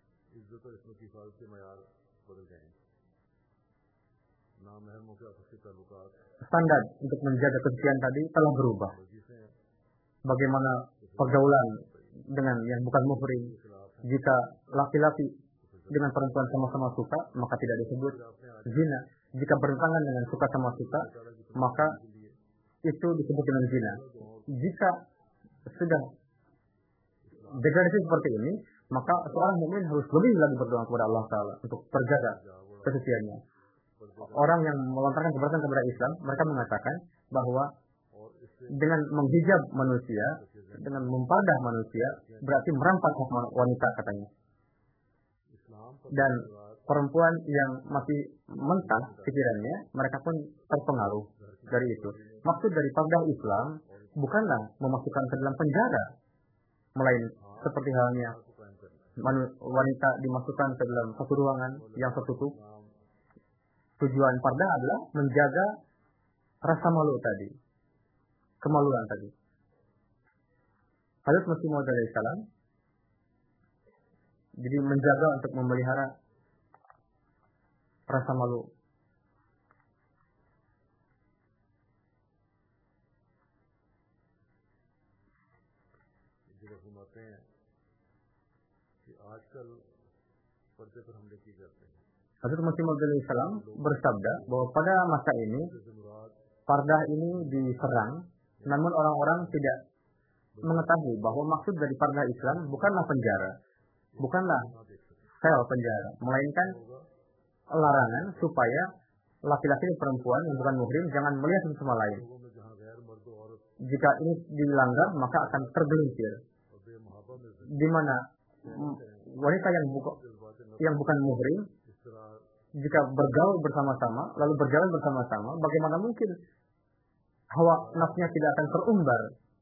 standar untuk menjaga kesucian tadi telah berubah. Bagaimana pergaulan dengan yang bukan muhrim? Jika laki-laki dengan perempuan sama-sama suka, maka tidak disebut zina. Jika bertentangan dengan suka sama suka, maka itu disebut dengan zina. Jika sudah degradasi seperti ini, maka seorang mukmin harus lebih lagi berdoa kepada Allah Taala untuk terjaga kesuciannya. Orang yang melontarkan keberatan kepada Islam, mereka mengatakan bahwa dengan menghijab manusia, dengan mempardah manusia, berarti merampas hak wanita katanya. Dan perempuan yang masih mentah pikirannya, mereka pun terpengaruh dari itu. Maksud dari pardah Islam bukanlah memasukkan ke dalam penjara, melainkan seperti halnya wanita dimasukkan ke dalam satu ruangan yang tertutup. Tujuan pardah adalah menjaga rasa malu tadi, kemaluan tadi. Hadits Masih Maud alaihi salam, jadi menjaga untuk memelihara rasa malu. Hadits Masih Maud alaihi salam bersabda bahwa pada masa ini pardah ini diserang, namun orang-orang tidak mengetahui bahwa maksud dari pardah Islam bukanlah penjara, bukanlah sel penjara, melainkan larangan supaya laki-laki dan perempuan yang bukan muhrim jangan melihat satu sama lain. Jika ini dilanggar, maka akan tergelincir. Di mana wanita yang buka, yang bukan muhrim jika bergaul bersama-sama, lalu berjalan bersama-sama, bagaimana mungkin hawa nafsunya tidak akan terumbar?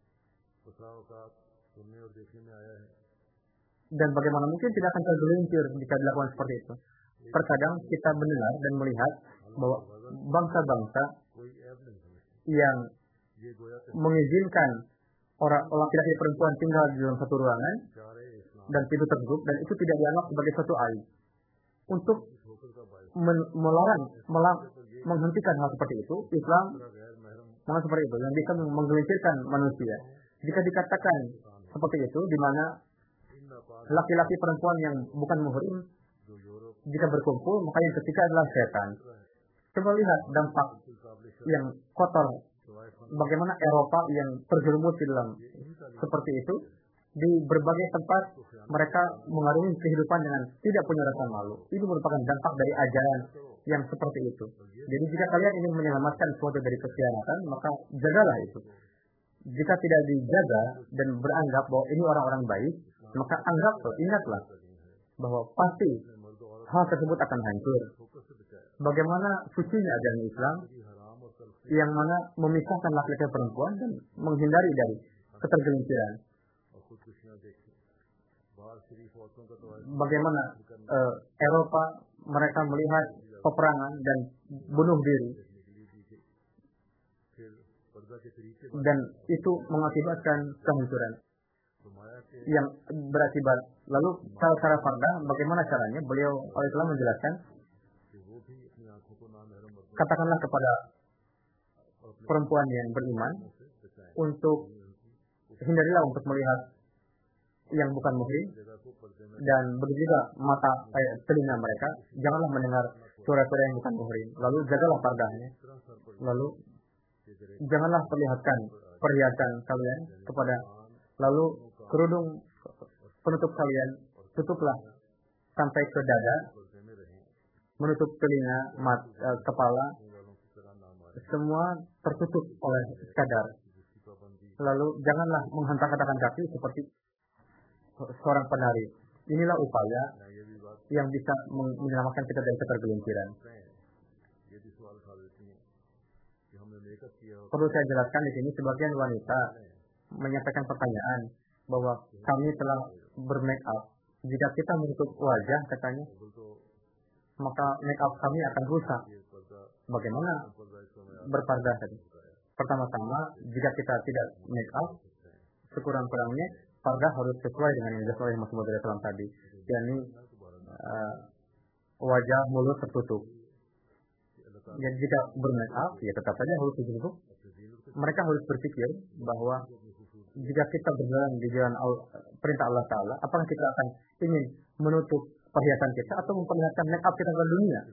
Dan bagaimana mungkin tidak akan tergelincir jika dilakukan seperti itu? Terkadang kita mendengar dan melihat bahwa bangsa-bangsa yang mengizinkan orang laki-laki perempuan tinggal di dalam satu ruangan dan pintu tertutup, dan itu tidak dianggap sebagai suatu aib. Untuk men- melarang, melarang, menghentikan hal seperti itu, Islam mengatakan seperti itu, yang bisa menggelincirkan manusia. Jika dikatakan seperti itu, di mana laki-laki perempuan yang bukan muhrim jika berkumpul, maka yang ketiga adalah setan. Coba lihat dampak yang kotor, bagaimana Eropa yang terjerumus di dalam seperti itu. Di berbagai tempat mereka mengarungi kehidupan dengan tidak punya rasa malu. Ini merupakan dampak dari ajaran yang seperti itu. Jadi jika kalian ingin menyelamatkan sesuatu dari kekhianatan, maka jagalah itu. Jika tidak dijaga dan beranggap bahwa ini orang-orang baik, maka anggap, ingatlah bahwa pasti hal tersebut akan hancur. Bagaimana sucinya ajaran Islam yang mana memisahkan laki-laki dan perempuan dan menghindari dari ketergelinciran. Bagaimana uh, Eropa mereka melihat peperangan dan bunuh diri, dan itu mengakibatkan kehancuran yang berakibat. Lalu cara-cara pardah, bagaimana caranya? Beliau alaihi salam menjelaskan, katakanlah kepada perempuan yang beriman untuk hindarilah untuk melihat yang bukan muhrim, dan begitu juga mata eh, telinga mereka janganlah mendengar suara-suara yang bukan muhrim. Lalu jagalah pardahnya. Lalu janganlah perlihatkan perhiasan kalian kepada, lalu kerudung penutup kalian tutuplah sampai ke dada, menutup telinga, mat, eh, kepala, semua tertutup oleh cadar. Lalu janganlah menghentak-hentakan kaki seperti seorang penari. Inilah upaya yang bisa menyelamatkan kita dari ketergelinciran. Perlu saya jelaskan di sini, sebagian wanita menyampaikan pertanyaan bahwa kami telah bermake up. Jika kita menutup wajah, katanya, maka make up kami akan rusak. Bagaimana berpardah tadi? Pertama-tama, jika kita tidak make up, sekurang-kurangnya pardah harus sesuai dengan yang dijelaskan oleh Mas Muhammad shallallahu alaihi wasallam tadi, yakni uh, wajah, mulut tertutup. Dan jika bermake up, ya tetap saja harus tertutup. Mereka harus berpikir bahwa jika kita berjalan di jalan perintah Allah Ta'ala, apakah kita akan ingin menutup perhiasan kita atau memperlihatkan make up kita ke dunia?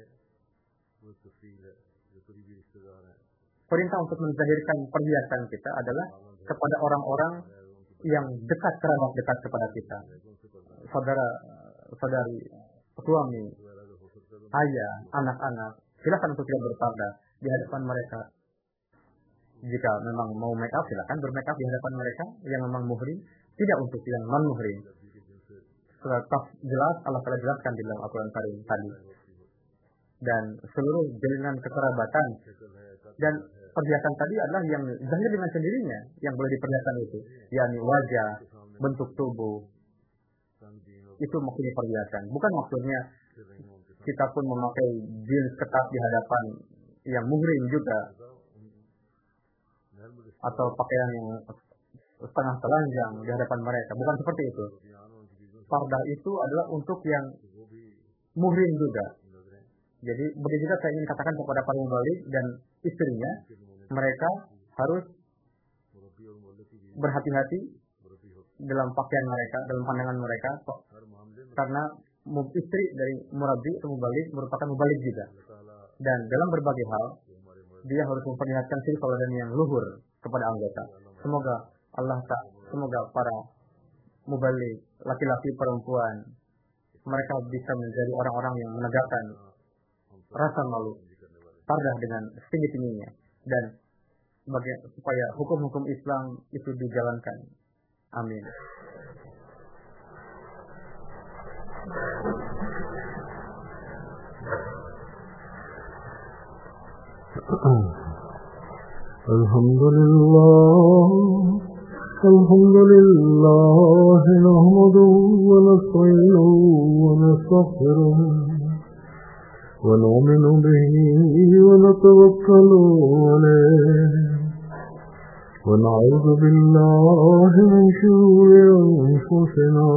Perintah untuk menzahirkan perhiasan kita adalah kepada orang-orang yang dekat, kerabat dekat kepada kita, saudara, saudari, suami, ayah, anak-anak. Silakan untuk tidak berpardah di hadapan mereka. Jika memang mau make up, silakan bermake up di hadapan mereka yang memang muhrim, tidak untuk yang non muhrim. Surat jelas Allah telah jelaskan di dalam Al-Quran Karim tadi. Dan seluruh jalinan kekerabatan dan perhiasan tadi adalah yang zahir dengan sendirinya yang boleh diperlihatkan itu, yakni wajah, bentuk tubuh. Itu maksudnya perhiasan. Bukan maksudnya kita pun memakai jeans ketat di hadapan yang muhrim juga, atau pakaian yang setengah telanjang di hadapan mereka. Bukan seperti itu. Pardah itu adalah untuk yang muhrim juga. Jadi begitu juga saya ingin katakan kepada para mubalik dan istrinya, mereka harus berhati-hati dalam pakaian mereka, dalam pandangan mereka, karena istri dari murabbi atau mubalik merupakan mubalik juga. Dan dalam berbagai hal, dia harus memperlihatkan sifat tauladan yang luhur kepada anggota. Semoga Allah tak, semoga para mubalik, laki-laki, perempuan, mereka bisa menjadi orang-orang yang menegakkan rasa malu, pardah dengan setinggi-tingginya, dan bagian supaya hukum-hukum Islam itu dijalankan. Amin. Alhamdulillah, alhamdulillah, nahmaduhu wa nasta'inuhu wa nastaghfiruh. ونؤمن به ونتوكل عليه ونعوذ بالله من شرور أنفسنا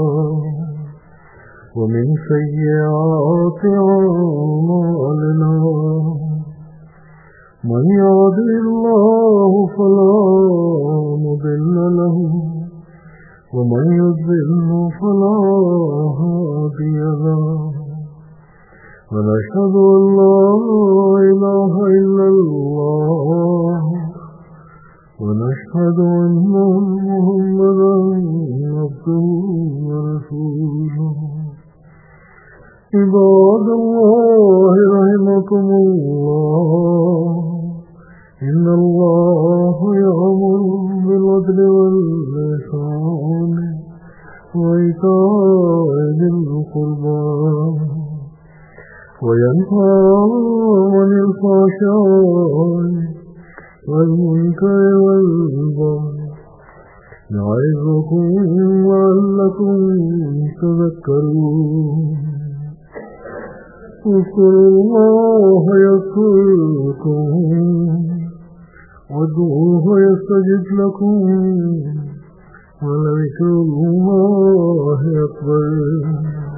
ومن سيئات أعمالنا من يهده الله فلا مضل له ومن يضلل فلا هادي له ونشهد أن لا إله إلا الله ونشهد أن محمدا عبده ورسوله عباد الله رحمكم الله إن الله يأمر بالعدل والإحسان وإيتاء ذي القربى وينهى عن الفحشاء والمنكر والبغي يعظكم لعلكم تذكرون اذكروا الله يذكركم وادعوه يستجب لكم ولذكر الله أكبر.